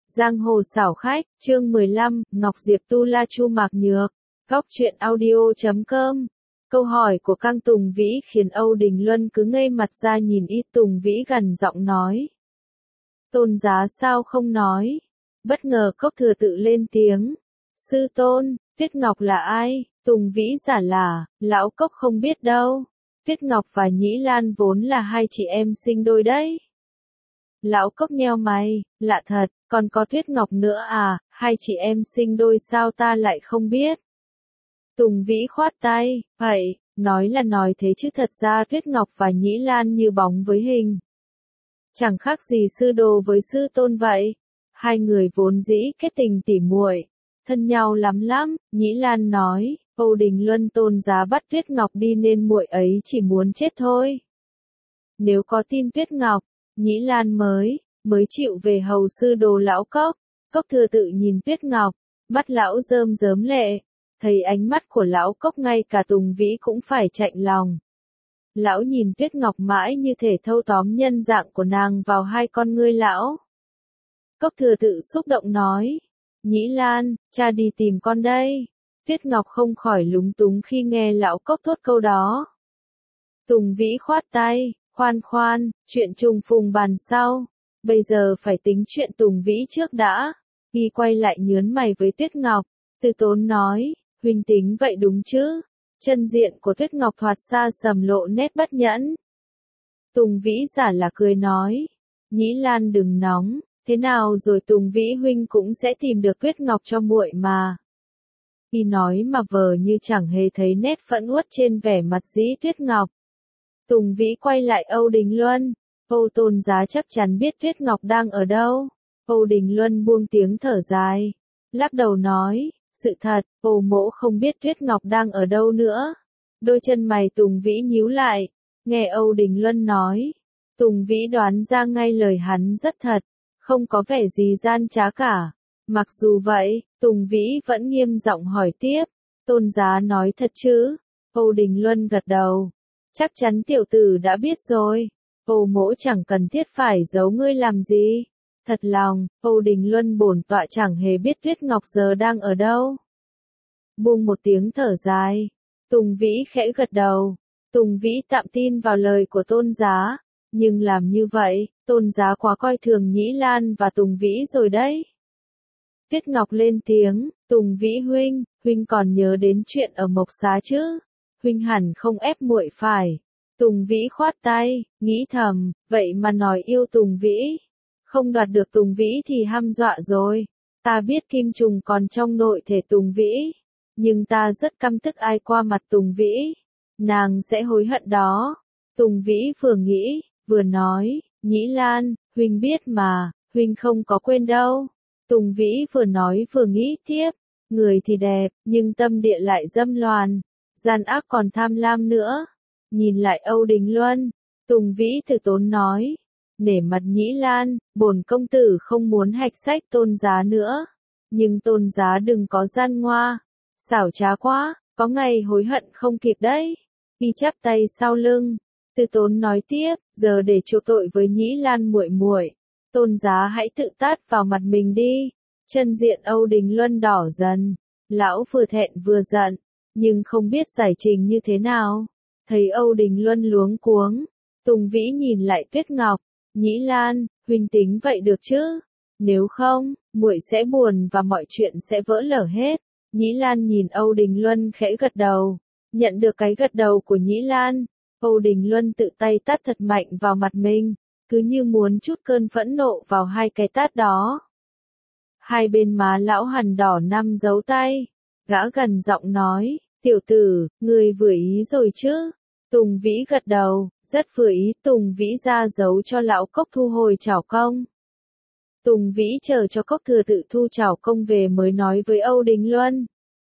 Giang hồ xảo khách, chương 15, Ngọc Diệp Tu La Chu Mạc Nhược. Góc truyện audio.com. Câu hỏi của Cang Tùng Vĩ khiến Âu Đình Luân cứ ngây mặt ra nhìn y. Tùng Vĩ gằn giọng nói. Tôn giá sao không nói? Bất ngờ Cốc Thừa tự lên tiếng. Sư tôn, Tuyết Ngọc là ai? Tùng Vĩ giả là, lão Cốc không biết đâu. Tuyết Ngọc và Nhĩ Lan vốn là hai chị em sinh đôi đấy. Lão Cốc nheo mày, lạ thật, còn có Tuyết Ngọc nữa à, hai chị em sinh đôi sao ta lại không biết. Tùng Vĩ khoát tay, vậy, nói là nói thế chứ thật ra Tuyết Ngọc và Nhĩ Lan như bóng với hình. Chẳng khác gì sư đồ với sư tôn vậy. Hai người vốn dĩ kết tình tỉ muội, thân nhau lắm lắm. Nhĩ Lan nói, Âu Đình Luân tôn giá bắt Tuyết Ngọc đi nên muội ấy chỉ muốn chết thôi. Nếu có tin Tuyết Ngọc, Nhĩ Lan mới chịu về hầu sư đồ lão Cốc. Cốc Thừa tự nhìn Tuyết Ngọc, mắt lão rơm rớm lệ, thấy ánh mắt của lão Cốc ngay cả Tùng Vĩ cũng phải chạnh lòng. Lão nhìn Tuyết Ngọc mãi như thể thâu tóm nhân dạng của nàng vào hai con ngươi lão. Cốc Thừa tự xúc động nói, Nhĩ Lan, cha đi tìm con đây. Tuyết Ngọc không khỏi lúng túng khi nghe lão Cốc thốt câu đó. Tùng Vĩ khoát tay, khoan, chuyện trùng phùng bàn sau. Bây giờ phải tính chuyện Tùng Vĩ trước đã. Y quay lại nhớn mày với Tuyết Ngọc, từ tốn nói, huynh tính vậy đúng chứ? Chân diện của Tuyết Ngọc thoạt xa sầm lộ nét bất nhẫn. Tùng Vĩ giả là cười nói, Nhĩ Lan đừng nóng, thế nào rồi Tùng Vĩ huynh cũng sẽ tìm được Tuyết Ngọc cho muội mà. Y nói mà vờ như chẳng hề thấy nét phẫn uất trên vẻ mặt dĩ Tuyết Ngọc. Tùng Vĩ quay lại Âu Đình Luân, Âu tôn giá chắc chắn biết Tuyết Ngọc đang ở đâu. Âu Đình Luân buông tiếng thở dài, lắc đầu nói, sự thật, Âu mỗ không biết Tuyết Ngọc đang ở đâu nữa. Đôi chân mày Tùng Vĩ nhíu lại, nghe Âu Đình Luân nói. Tùng Vĩ đoán ra ngay lời hắn rất thật, không có vẻ gì gian trá cả. Mặc dù vậy, Tùng Vĩ vẫn nghiêm giọng hỏi tiếp, tôn giá nói thật chứ? Âu Đình Luân gật đầu, chắc chắn tiểu tử đã biết rồi. Âu mỗ chẳng cần thiết phải giấu ngươi làm gì. Thật lòng, Âu Đình Luân bổn tọa chẳng hề biết Tuyết Ngọc giờ đang ở đâu. Buông một tiếng thở dài, Tùng Vĩ khẽ gật đầu. Tùng Vĩ tạm tin vào lời của tôn giá, nhưng làm như vậy, tôn giá quá coi thường Nhĩ Lan và Tùng Vĩ rồi đấy. Tuyết Ngọc lên tiếng, Tùng Vĩ huynh còn nhớ đến chuyện ở Mộc Xá chứ? Huynh hẳn không ép muội phải. Tùng Vĩ khoát tay, nghĩ thầm, vậy mà nói yêu Tùng Vĩ. Không đoạt được Tùng Vĩ thì hăm dọa rồi. Ta biết kim trùng còn trong nội thể Tùng Vĩ, nhưng ta rất căm tức ai qua mặt Tùng Vĩ. Nàng sẽ hối hận đó. Tùng Vĩ vừa nghĩ, vừa nói, Nhĩ Lan, huynh biết mà, huynh không có quên đâu. Tùng Vĩ vừa nói vừa nghĩ tiếp, người thì đẹp, nhưng tâm địa lại dâm loạn, gian ác còn tham lam nữa. Nhìn lại Âu Đình Luân, Tùng Vĩ từ tốn nói, nể mặt Nhĩ Lan, bổn công tử không muốn hạch sách tôn giá nữa. Nhưng tôn giá đừng có gian ngoa, xảo trá quá, có ngày hối hận không kịp đấy. Y chắp tay sau lưng, từ tốn nói tiếp, giờ để chuộc tội với Nhĩ Lan muội, tôn giá hãy tự tát vào mặt mình đi. Chân diện Âu Đình Luân đỏ dần, lão vừa thẹn vừa giận, nhưng không biết giải trình như thế nào. Thấy Âu Đình Luân luống cuống, Tùng Vĩ nhìn lại Tuyết Ngọc, Nhĩ Lan, huynh tính vậy được chứ? Nếu không, muội sẽ buồn và mọi chuyện sẽ vỡ lở hết. Nhĩ Lan nhìn Âu Đình Luân khẽ gật đầu, nhận được cái gật đầu của Nhĩ Lan, Âu Đình Luân tự tay tát thật mạnh vào mặt mình, cứ như muốn trút cơn phẫn nộ vào hai cái tát đó. Hai bên má lão hằn đỏ 5 dấu tay, gã gần giọng nói, tiểu tử, người vừa ý rồi chứ? Tùng Vĩ gật đầu, rất vừa ý. Tùng Vĩ ra dấu cho lão Cốc thu hồi trảo công. Tùng Vĩ chờ cho Cốc Thừa tự thu trảo công về mới nói với Âu Đình Luân.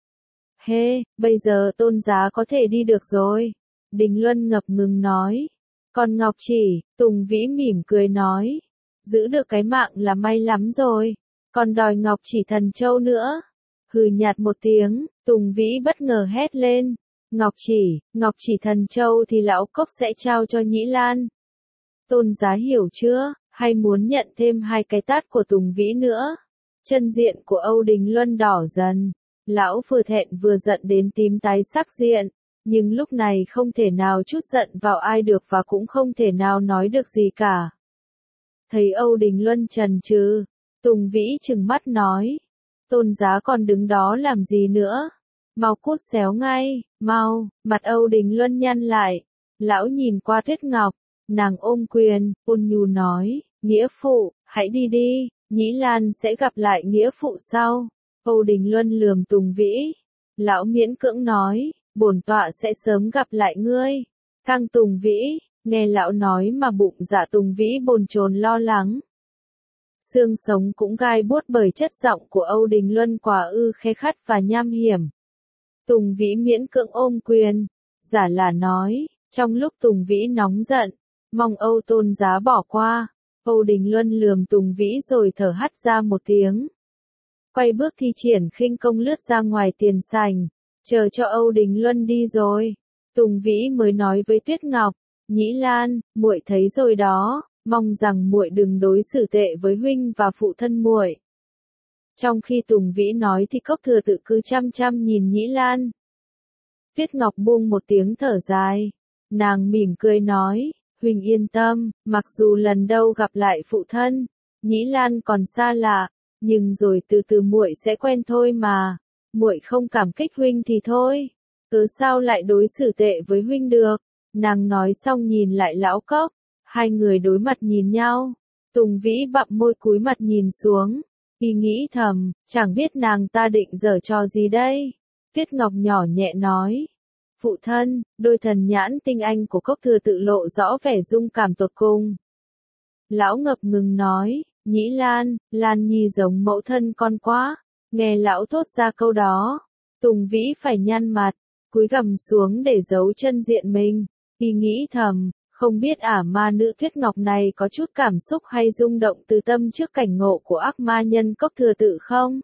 Bây giờ tôn giá có thể đi được rồi. Đình Luân ngập ngừng nói. Còn Ngọc Chỉ, Tùng Vĩ mỉm cười nói. Giữ được cái mạng là may lắm rồi. Còn đòi Ngọc Chỉ Thần Châu nữa. Hừ nhạt một tiếng, Tùng Vĩ bất ngờ hét lên. Ngọc Chỉ Thần Châu thì lão Cốc sẽ trao cho Nhĩ Lan. Tôn giá hiểu chưa, hay muốn nhận thêm hai cái tát của Tùng Vĩ nữa? Chân diện của Âu Đình Luân đỏ dần. Lão vừa thẹn vừa giận đến tím tái sắc diện. Nhưng lúc này không thể nào trút giận vào ai được và cũng không thể nào nói được gì cả. Thấy Âu Đình Luân chần chừ, Tùng Vĩ trừng mắt nói. Tôn giá còn đứng đó làm gì nữa? Mau cút xéo ngay, mau, mặt Âu Đình Luân nhăn lại. Lão nhìn qua Tuyết Ngọc, nàng ôm quyền, ôn nhu nói, nghĩa phụ, hãy đi đi, Nhĩ Lan sẽ gặp lại nghĩa phụ sau. Âu Đình Luân lườm Tùng Vĩ. Lão miễn cưỡng nói, bổn tọa sẽ sớm gặp lại ngươi. Căng Tùng Vĩ, nghe lão nói mà bụng dạ Tùng Vĩ bồn chồn lo lắng. Xương sống cũng gai buốt bởi chất giọng của Âu Đình Luân quả khe khắt và nham hiểm. Tùng Vĩ miễn cưỡng ôm quyền, giả là nói, trong lúc Tùng Vĩ nóng giận, mong Âu tôn giá bỏ qua. Âu Đình Luân lườm Tùng Vĩ rồi thở hắt ra một tiếng. Quay bước thi triển khinh công lướt ra ngoài tiền sảnh, chờ cho Âu Đình Luân đi rồi. Tùng Vĩ mới nói với Tuyết Ngọc, Nhĩ Lan, muội thấy rồi đó, mong rằng muội đừng đối xử tệ với huynh và phụ thân muội. Trong khi Tùng Vĩ nói thì Cốc Thừa Tự cứ chăm chăm nhìn Nhĩ Lan. Tuyết Ngọc buông một tiếng thở dài, nàng mỉm cười nói, huynh yên tâm, mặc dù lần đầu gặp lại phụ thân, Nhĩ Lan còn xa lạ, nhưng rồi từ từ muội sẽ quen thôi mà. Muội không cảm kích huynh thì thôi, cớ sao lại đối xử tệ với huynh được? Nàng nói xong nhìn lại lão Cốc, hai người đối mặt nhìn nhau. Tùng Vĩ bặm môi cúi mặt nhìn xuống, y nghĩ thầm, chẳng biết nàng ta định giở trò gì đây. Tuyết Ngọc nhỏ nhẹ nói, phụ thân, đôi thần nhãn tinh anh của Cốc Thừa Tự lộ rõ vẻ dung cảm tột cùng. Lão ngập ngừng nói, Nhĩ Lan, Lan Nhi giống mẫu thân con quá. Nghe lão thốt ra câu đó, Tùng Vĩ phải nhăn mặt, cúi gằm xuống để giấu chân diện mình. Y nghĩ thầm, không biết ma nữ Tuyết Ngọc này có chút cảm xúc hay rung động từ tâm trước cảnh ngộ của ác ma nhân Cốc Thừa Tự không?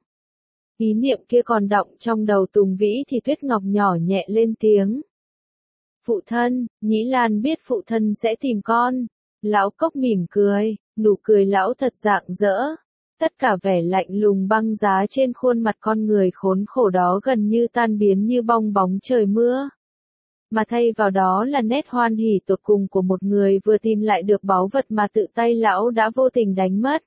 Ý niệm kia còn đọng trong đầu Tùng Vĩ thì Tuyết Ngọc nhỏ nhẹ lên tiếng. Phụ thân, Nhĩ Lan biết phụ thân sẽ tìm con. Lão Cốc mỉm cười, nụ cười lão thật rạng rỡ. Tất cả vẻ lạnh lùng băng giá trên khuôn mặt con người khốn khổ đó gần như tan biến như bong bóng trời mưa. Mà thay vào đó là nét hoan hỉ tột cùng của một người vừa tìm lại được báu vật mà tự tay lão đã vô tình đánh mất.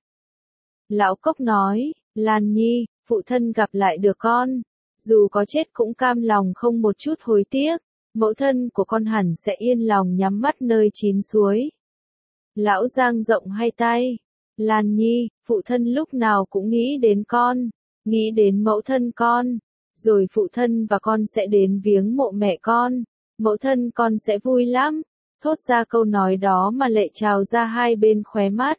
Lão Cốc nói, Lan Nhi, phụ thân gặp lại được con. Dù có chết cũng cam lòng không một chút hối tiếc. Mẫu thân của con hẳn sẽ yên lòng nhắm mắt nơi chín suối. Lão giang rộng hai tay. Lan Nhi, phụ thân lúc nào cũng nghĩ đến con, nghĩ đến mẫu thân con, rồi phụ thân và con sẽ đến viếng mộ mẹ con, mẫu thân con sẽ vui lắm. Thốt ra câu nói đó mà lệ trào ra hai bên khóe mắt.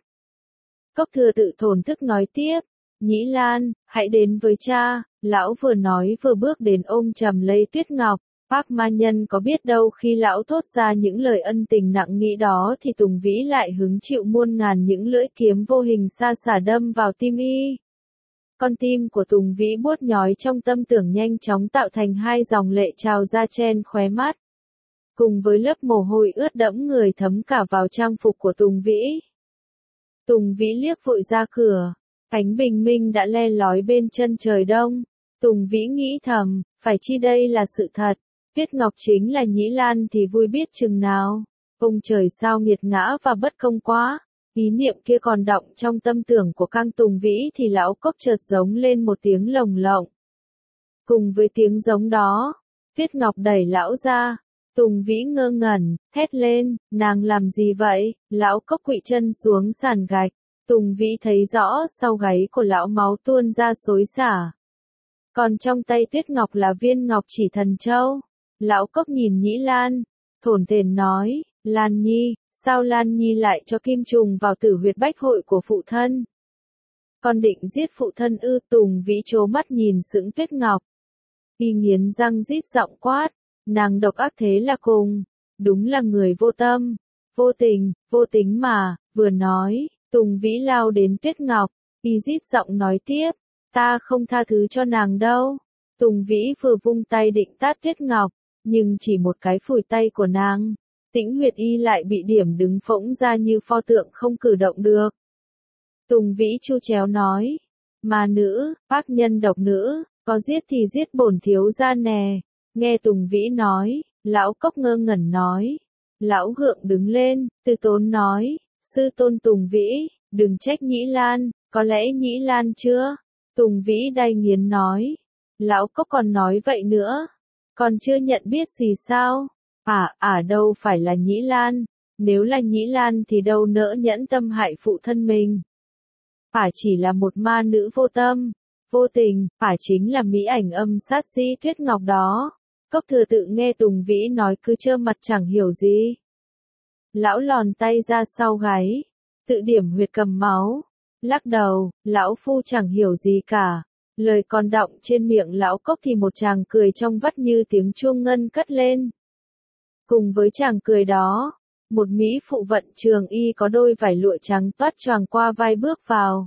Cốc Thừa Tự thổn thức nói tiếp, Nhĩ Lan, hãy đến với cha. Lão vừa nói vừa bước đến ôm chầm lấy Tuyết Ngọc. Ác ma nhân có biết đâu khi lão thốt ra những lời ân tình nặng nghĩ đó thì Tùng Vĩ lại hứng chịu muôn ngàn những lưỡi kiếm vô hình xa xả đâm vào tim y. Con tim của Tùng Vĩ buốt nhói trong tâm tưởng nhanh chóng tạo thành hai dòng lệ trào ra chen khóe mắt. Cùng với lớp mồ hôi ướt đẫm người thấm cả vào trang phục của Tùng Vĩ. Tùng Vĩ liếc vội ra cửa, ánh bình minh đã le lói bên chân trời đông. Tùng Vĩ nghĩ thầm, phải chi đây là sự thật. Tuyết Ngọc chính là Nhĩ Lan thì vui biết chừng nào. Ông trời sao nghiệt ngã và bất công quá. Ý niệm kia còn đọng trong tâm tưởng của Cang Tùng Vĩ thì lão Cốc chợt giống lên một tiếng lồng lộng. Cùng với tiếng giống đó, Tuyết Ngọc đẩy lão ra. Tùng Vĩ ngơ ngẩn, thét lên, nàng làm gì vậy? Lão Cốc quỵ chân xuống sàn gạch. Tùng Vĩ thấy rõ sau gáy của lão máu tuôn ra xối xả. Còn trong tay Tuyết Ngọc là viên ngọc chỉ thần châu. Lão Cốc nhìn Nhĩ Lan, thổn thển nói, Lan Nhi, sao Lan Nhi lại cho kim trùng vào tử huyệt bách hội của phụ thân? Con định giết phụ thân ư? Tùng Vĩ trố mắt nhìn sững Tuyết Ngọc. Y nghiến răng rít giọng quát, nàng độc ác thế là cùng, đúng là người vô tâm, vô tình, vô tính mà. Vừa nói, Tùng Vĩ lao đến Tuyết Ngọc, y rít giọng nói tiếp, ta không tha thứ cho nàng đâu. Tùng Vĩ vừa vung tay định tát Tuyết Ngọc, nhưng chỉ một cái phủi tay của nàng, Tĩnh huyệt y lại bị điểm đứng phỗng ra như pho tượng không cử động được. Tùng Vĩ chu chéo nói, Ma nữ, ác nhân độc nữ, có giết thì giết bổn thiếu gia nè. Nghe Tùng Vĩ nói, lão Cốc ngơ ngẩn nói. Lão Gượng đứng lên, từ tốn nói, sư tôn Tùng Vĩ, đừng trách Nhĩ Lan, có lẽ Nhĩ Lan chưa? Tùng Vĩ đay nghiến nói. Lão Cốc còn nói vậy nữa, còn chưa nhận biết gì sao? Đâu phải là Nhĩ Lan, nếu là Nhĩ Lan thì đâu nỡ nhẫn tâm hại phụ thân mình. Chỉ là một ma nữ vô tâm, vô tình, chính là mỹ ảnh âm sát Di Tuyết Ngọc đó. Cốc Thừa Tự nghe Tùng Vĩ nói cứ trơ mặt chẳng hiểu gì. Lão lòn tay ra sau gáy, tự điểm huyệt cầm máu, lắc đầu, lão phu chẳng hiểu gì cả. Lời còn đọng trên miệng lão Cốc thì một tràng cười trong vắt như tiếng chuông ngân cất lên. Cùng với tràng cười đó, một mỹ phụ vận trường y có đôi vải lụa trắng toát choàng qua vai bước vào.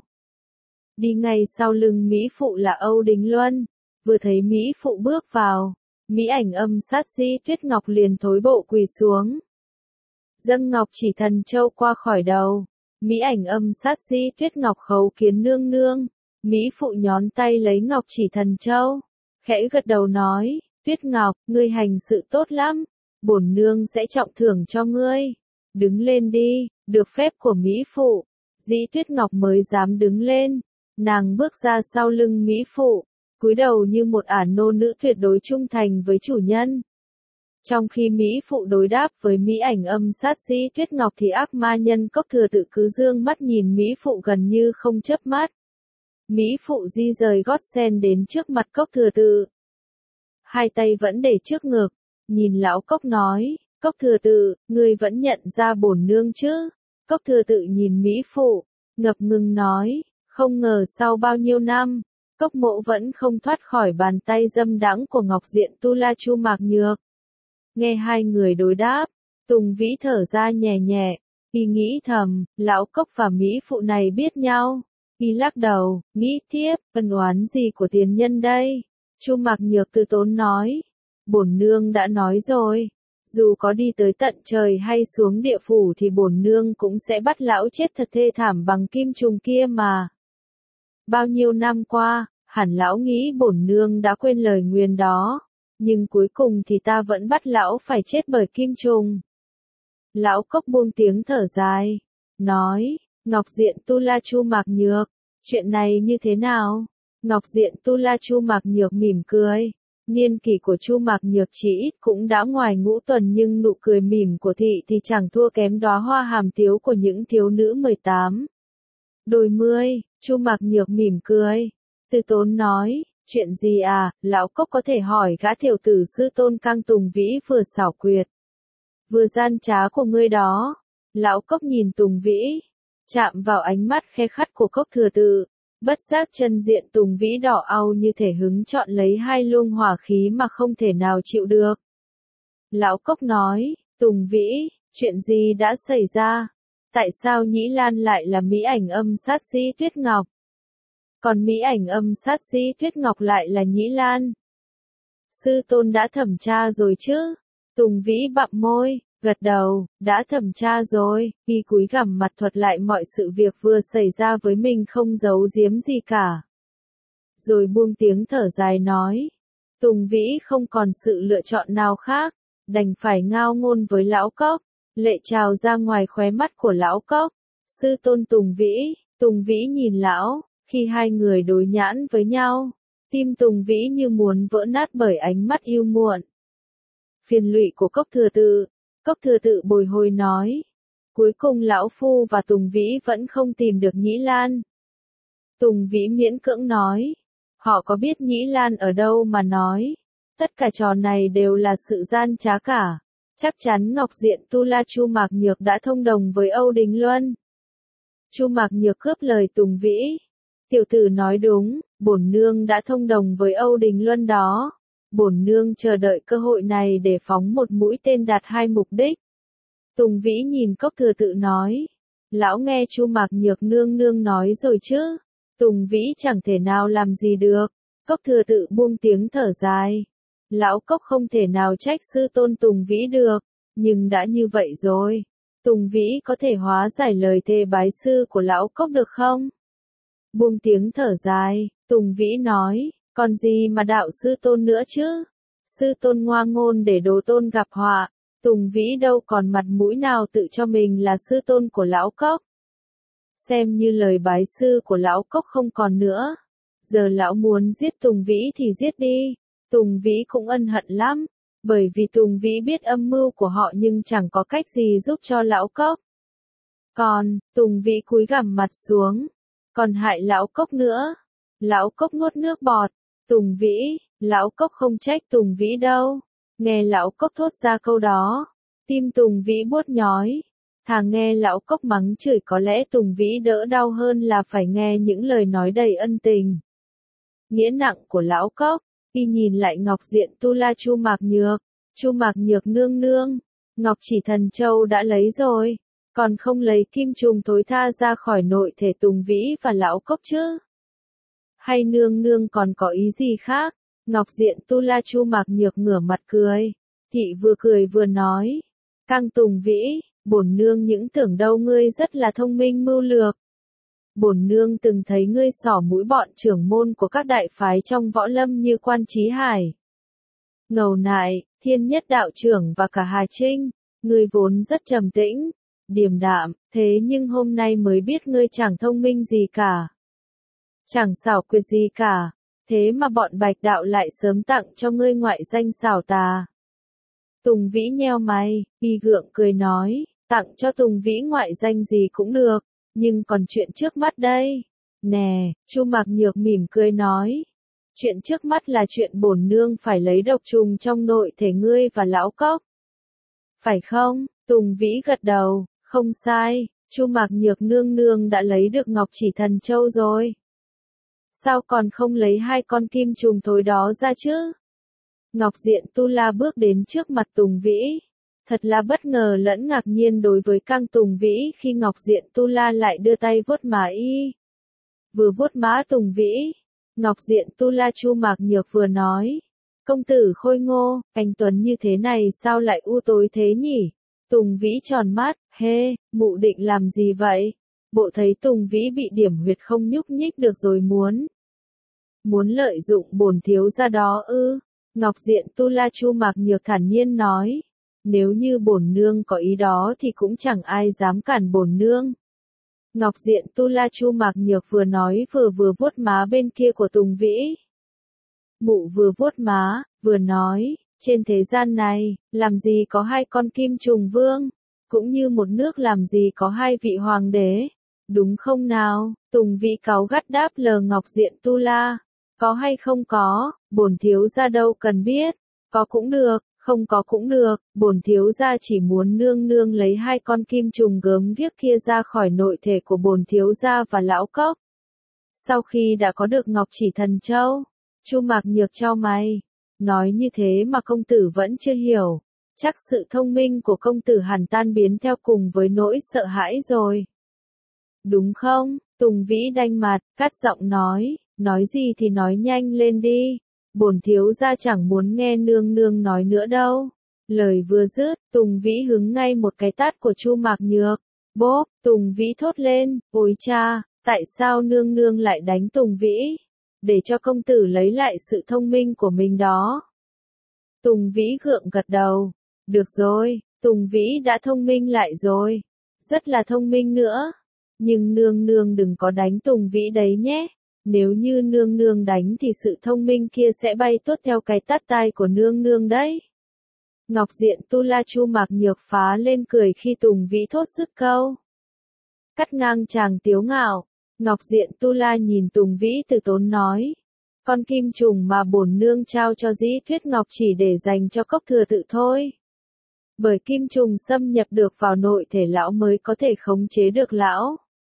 Đi ngay sau lưng mỹ phụ là Âu Đình Luân, vừa thấy mỹ phụ bước vào, mỹ ảnh âm sát Di Tuyết Ngọc liền thối bộ quỳ xuống. Dâng ngọc chỉ thần châu qua khỏi đầu, mỹ ảnh âm sát Di Tuyết Ngọc khấu kiến nương nương, mỹ phụ nhón tay lấy ngọc chỉ thần châu, khẽ gật đầu nói, Tuyết Ngọc, ngươi hành sự tốt lắm, bổn nương sẽ trọng thưởng cho ngươi, đứng lên đi, được phép của mỹ phụ, Di Tuyết Ngọc mới dám đứng lên, nàng bước ra sau lưng mỹ phụ, cúi đầu như một ả nô nữ tuyệt đối trung thành với chủ nhân. Trong khi mỹ phụ đối đáp với mỹ ảnh âm sát Di Tuyết Ngọc thì ác ma nhân Cốc Thừa Tự cứ dương mắt nhìn mỹ phụ gần như không chớp mắt. Mỹ phụ di rời gót sen đến trước mặt Cốc Thừa Tự. Hai tay vẫn để trước ngực, nhìn lão Cốc nói, Cốc Thừa Tự, ngươi vẫn nhận ra bổn nương chứ? Cốc Thừa Tự nhìn mỹ phụ, ngập ngừng nói, không ngờ sau bao nhiêu năm, Cốc mỗ vẫn không thoát khỏi bàn tay dâm đãng của Ngọc Diện Tu La Chu Mạc Nhược. Nghe hai người đối đáp, Tùng Vĩ thở ra nhẹ nhẹ, y nghĩ thầm, lão Cốc và mỹ phụ này biết nhau. Y lắc đầu, nghĩ tiếp, ân oán gì của tiền nhân đây? Chu Mạc Nhược từ tốn nói, bổn nương đã nói rồi, dù có đi tới tận trời hay xuống địa phủ thì bổn nương cũng sẽ bắt lão chết thật thê thảm bằng kim trùng kia mà. Bao nhiêu năm qua, hẳn lão nghĩ bổn nương đã quên lời nguyền đó, nhưng cuối cùng thì ta vẫn bắt lão phải chết bởi kim trùng. Lão Cốc buông tiếng thở dài, nói, Ngọc Diện Tu La Chu Mạc Nhược, chuyện này như thế nào? Ngọc Diện Tu La Chu Mạc Nhược mỉm cười. Niên kỷ của Chu Mạc Nhược chỉ ít cũng đã ngoài ngũ tuần nhưng nụ cười mỉm của thị thì chẳng thua kém đóa hoa hàm tiếu của những thiếu nữ 18. Đôi mươi, Chu Mạc Nhược mỉm cười. Từ tốn nói, chuyện gì à, lão Cốc có thể hỏi gã tiểu tử sư tôn Cang Tùng Vĩ vừa xảo quyệt, vừa gian trá của ngươi đó. Lão Cốc nhìn Tùng Vĩ, chạm vào ánh mắt khe khắt của Cốc Thừa Tự, bất giác chân diện Tùng Vĩ đỏ au như thể hứng chọn lấy hai luồng hỏa khí mà không thể nào chịu được. Lão Cốc nói, Tùng Vĩ, chuyện gì đã xảy ra? Tại sao Nhĩ Lan lại là mỹ ảnh âm sát Di Tuyết Ngọc? Còn mỹ ảnh âm sát Di Tuyết Ngọc lại là Nhĩ Lan? Sư tôn đã thẩm tra rồi chứ? Tùng Vĩ bặm môi, gật đầu, đã thẩm tra rồi, y cúi gằm mặt thuật lại mọi sự việc vừa xảy ra với mình không giấu giếm gì cả. Rồi buông tiếng thở dài nói, Tùng Vĩ không còn sự lựa chọn nào khác, đành phải ngao ngôn với lão Cốc, lệ trào ra ngoài khóe mắt của lão Cốc. Sư tôn Tùng Vĩ nhìn lão, khi hai người đối nhãn với nhau, tim Tùng Vĩ như muốn vỡ nát bởi ánh mắt yêu muộn. Phiền lụy của Cốc Thừa Tự bồi hồi nói. Cuối cùng lão phu và Tùng Vĩ vẫn không tìm được Nhĩ Lan. Tùng Vĩ miễn cưỡng nói. Họ có biết Nhĩ Lan ở đâu mà nói. Tất cả trò này đều là sự gian trá cả. Chắc chắn Ngọc Diện Tu La Chu Mạc Nhược đã thông đồng với Âu Đình Luân. Chu Mạc Nhược cướp lời Tùng Vĩ. Tiểu tử nói đúng, bổn nương đã thông đồng với Âu Đình Luân đó. Bổn nương chờ đợi cơ hội này để phóng một mũi tên đạt hai mục đích. Tùng Vĩ nhìn Cốc Thừa Tự nói. Lão nghe Chu Mạc Nhược nương nương nói rồi chứ. Tùng Vĩ chẳng thể nào làm gì được. Cốc Thừa Tự buông tiếng thở dài. Lão Cốc không thể nào trách sư tôn Tùng Vĩ được. Nhưng đã như vậy rồi. Tùng Vĩ có thể hóa giải lời thề bái sư của lão Cốc được không? Buông tiếng thở dài, Tùng Vĩ nói, còn gì mà đạo sư tôn nữa chứ? Sư tôn ngoa ngôn để đồ tôn gặp họa, Tùng Vĩ đâu còn mặt mũi nào tự cho mình là sư tôn của lão cốc. Xem như lời bái sư của lão cốc không còn nữa. Giờ lão muốn giết Tùng Vĩ thì giết đi. Tùng Vĩ cũng ân hận lắm, bởi vì Tùng Vĩ biết âm mưu của họ nhưng chẳng có cách gì giúp cho lão cốc. Còn, Tùng Vĩ cúi gằm mặt xuống, còn hại lão cốc nữa. Lão cốc nuốt nước bọt. Tùng Vĩ, lão cốc không trách Tùng Vĩ đâu. Nghe lão cốc thốt ra câu đó, tim Tùng Vĩ buốt nhói. Thà nghe lão cốc mắng chửi có lẽ Tùng Vĩ đỡ đau hơn là phải nghe những lời nói đầy ân tình. Nghĩa nặng của lão cốc, y nhìn lại ngọc diện tu la Chu Mạc Nhược. Chu Mạc Nhược nương nương, ngọc chỉ thần châu đã lấy rồi, còn không lấy kim trùng tối tha ra khỏi nội thể Tùng Vĩ và lão cốc chứ? Hay nương nương còn có ý gì khác? Ngọc diện tu la Chu Mạc Nhược ngửa mặt cười. Thị vừa cười vừa nói. Cang Tùng Vĩ, bổn nương những tưởng đâu ngươi rất là thông minh mưu lược. Bổn nương từng thấy ngươi xỏ mũi bọn trưởng môn của các đại phái trong võ lâm như Quan Chí Hải, Ngầu Nại, Thiên Nhất đạo trưởng và cả Hà Trinh. Ngươi vốn rất trầm tĩnh, điềm đạm, thế nhưng hôm nay mới biết ngươi chẳng thông minh gì cả. Chẳng xảo quyệt gì cả, thế mà bọn Bạch đạo lại sớm tặng cho ngươi ngoại danh xảo tà. Tùng Vĩ nheo mày, y gượng cười nói, tặng cho Tùng Vĩ ngoại danh gì cũng được, nhưng còn chuyện trước mắt đây. Nè, Chu Mạc Nhược mỉm cười nói, chuyện trước mắt là chuyện bổn nương phải lấy độc trùng trong nội thể ngươi và lão cốc. Phải không? Tùng Vĩ gật đầu, không sai, Chu Mạc Nhược nương nương đã lấy được ngọc chỉ thần châu rồi. Sao còn không lấy hai con kim trùng tối đó ra chứ? Ngọc diện tu la bước đến trước mặt Tùng Vĩ. Thật là bất ngờ lẫn ngạc nhiên đối với Cang Tùng Vĩ khi Ngọc diện tu la lại đưa tay vuốt má y. Vừa vuốt má Tùng Vĩ, Ngọc diện tu la Chu Mạc Nhược vừa nói. Công tử khôi ngô, anh Tuấn như thế này sao lại u tối thế nhỉ? Tùng Vĩ tròn mắt, hê, mụ định làm gì vậy? Bộ thấy Tùng Vĩ bị điểm huyệt không nhúc nhích được rồi muốn lợi dụng bổn thiếu gia đó ư? Ngọc diện tu la Chu Mạc Nhược thản nhiên nói. Nếu như bổn nương có ý đó thì cũng chẳng ai dám cản bổn nương. Ngọc diện tu la Chu Mạc Nhược vừa nói vừa vuốt má bên kia của Tùng Vĩ. Mụ vừa vuốt má, vừa nói, trên thế gian này, làm gì có hai con kim trùng vương, cũng như một nước làm gì có hai vị hoàng đế, đúng không nào? Tùng Vĩ cáu gắt đáp lờ Ngọc diện tu la, có hay không có, bổn thiếu gia đâu cần biết, có cũng được, không có cũng được, bổn thiếu gia chỉ muốn nương nương lấy hai con kim trùng gớm ghiếc kia ra khỏi nội thể của bổn thiếu gia và lão cốc. Sau khi đã có được ngọc chỉ thần châu, Chu Mạc Nhược chau mày, nói như thế mà công tử vẫn chưa hiểu, chắc sự thông minh của công tử hẳn tan biến theo cùng với nỗi sợ hãi rồi. Đúng không? Tùng Vĩ đanh mặt, cắt giọng nói gì thì nói nhanh lên đi, bổn thiếu gia chẳng muốn nghe nương nương nói nữa đâu. Lời vừa dứt, Tùng Vĩ hứng ngay một cái tát của Chu Mạc Nhược. Bốp, Tùng Vĩ thốt lên, ôi cha, tại sao nương nương lại đánh Tùng Vĩ? Để cho công tử lấy lại sự thông minh của mình đó. Tùng Vĩ gượng gật đầu. Được rồi, Tùng Vĩ đã thông minh lại rồi. Rất là thông minh nữa. Nhưng nương nương đừng có đánh Tùng Vĩ đấy nhé. Nếu như nương nương đánh thì sự thông minh kia sẽ bay tuốt theo cái tát tai của nương nương đấy. Ngọc diện tu la Chu Mạc Nhược phá lên cười khi Tùng Vĩ thốt dứt câu. Cắt ngang chàng tiếu ngạo, Ngọc diện tu la nhìn Tùng Vĩ từ tốn nói. Con kim trùng mà bổn nương trao cho Dĩ Thuyết Ngọc chỉ để dành cho cốc thừa tự thôi. Bởi kim trùng xâm nhập được vào nội thể lão mới có thể khống chế được lão.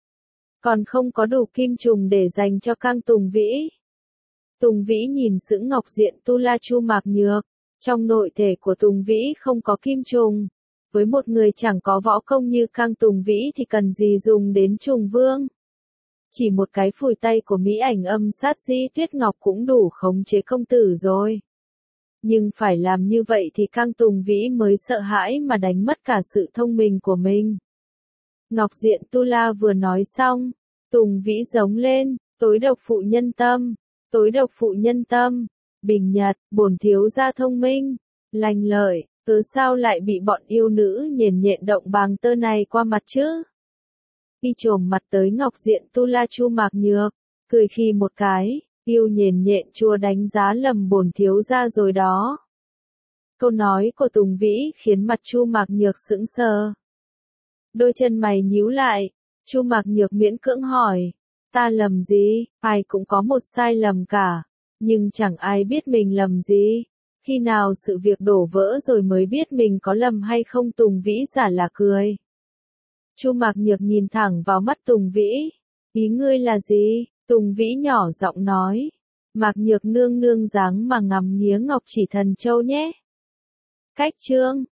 Còn không có đủ kim trùng để dành cho Cang Tùng Vĩ. Tùng Vĩ nhìn sững Ngọc diện tu la Chu Mạc Nhược. Trong nội thể của Tùng Vĩ không có kim trùng. Với một người chẳng có võ công như Cang Tùng Vĩ thì cần gì dùng đến trùng vương. Chỉ một cái phủi tay của Mỹ ảnh âm sát Dĩ Tuyết Ngọc cũng đủ khống chế công tử rồi. Nhưng phải làm như vậy thì Cang Tùng Vĩ mới sợ hãi mà đánh mất cả sự thông minh của mình. Ngọc diện tu la vừa nói xong, Tùng Vĩ giống lên, Tối độc phụ nhân tâm, tối độc phụ nhân tâm. Bình Nhật, bổn thiếu gia thông minh, lanh lợi, cớ sao lại bị bọn yêu nữ nhền nhện động bàng tơ này qua mặt chứ? Y trồm mặt tới Ngọc Diện Tu La Chu Mạc Nhược, cười khi một cái, yêu nhền nhện chua đánh giá lầm bổn thiếu gia rồi đó. Câu nói của Tùng Vĩ khiến mặt Chu Mạc Nhược sững sờ. Đôi chân mày nhíu lại, Chu Mạc Nhược miễn cưỡng hỏi, ta lầm gì? Ai cũng có một sai lầm cả, nhưng chẳng ai biết mình lầm gì. Khi nào sự việc đổ vỡ rồi mới biết mình có lầm hay không? Tùng Vĩ giả là cười. Chu Mạc Nhược nhìn thẳng vào mắt Tùng Vĩ. Ý ngươi là gì? Tùng Vĩ nhỏ giọng nói. Mạc Nhược nương nương dáng mà ngắm nghía Ngọc Chỉ Thần Châu nhé. Cách chương